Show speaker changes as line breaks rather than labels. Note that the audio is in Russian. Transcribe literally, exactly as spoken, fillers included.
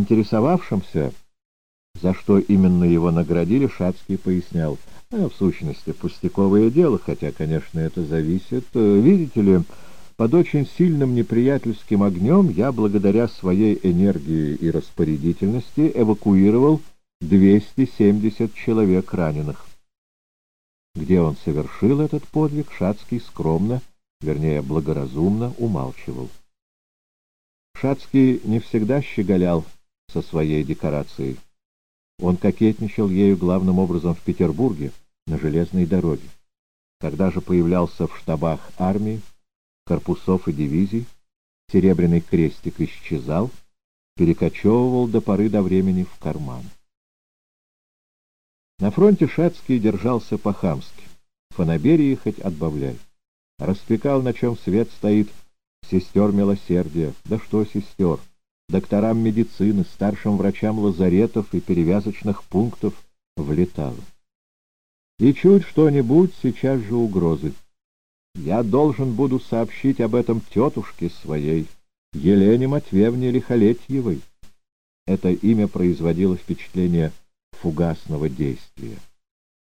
Интересовавшимся, за что именно его наградили, Шацкий пояснял: а, в сущности, пустяковое дело, хотя, конечно, это зависит. Видите ли, под очень сильным неприятельским огнем я, благодаря своей энергии и распорядительности, эвакуировал двести семьдесят человек раненых. Где он совершил этот подвиг, Шацкий скромно, вернее, благоразумно умалчивал. Шацкий не всегда щеголял со своей декорацией. Он кокетничал ею главным образом в Петербурге, на железной дороге. Когда же появлялся в штабах армии, корпусов и дивизий, серебряный крестик исчезал, перекочевывал до поры до времени в карман. На фронте Шацкий держался по-хамски. Фанаберии хоть отбавляй. Распекал, на чем свет стоит, сестер милосердия. Да что сестер? Докторам медицины, старшим врачам лазаретов и перевязочных пунктов влетало. И чуть что-нибудь, сейчас же угрозы. Я должен буду сообщить об этом тетушке своей, Елене Матвеевне Лихолетьевой. Это имя производило впечатление фугасного действия.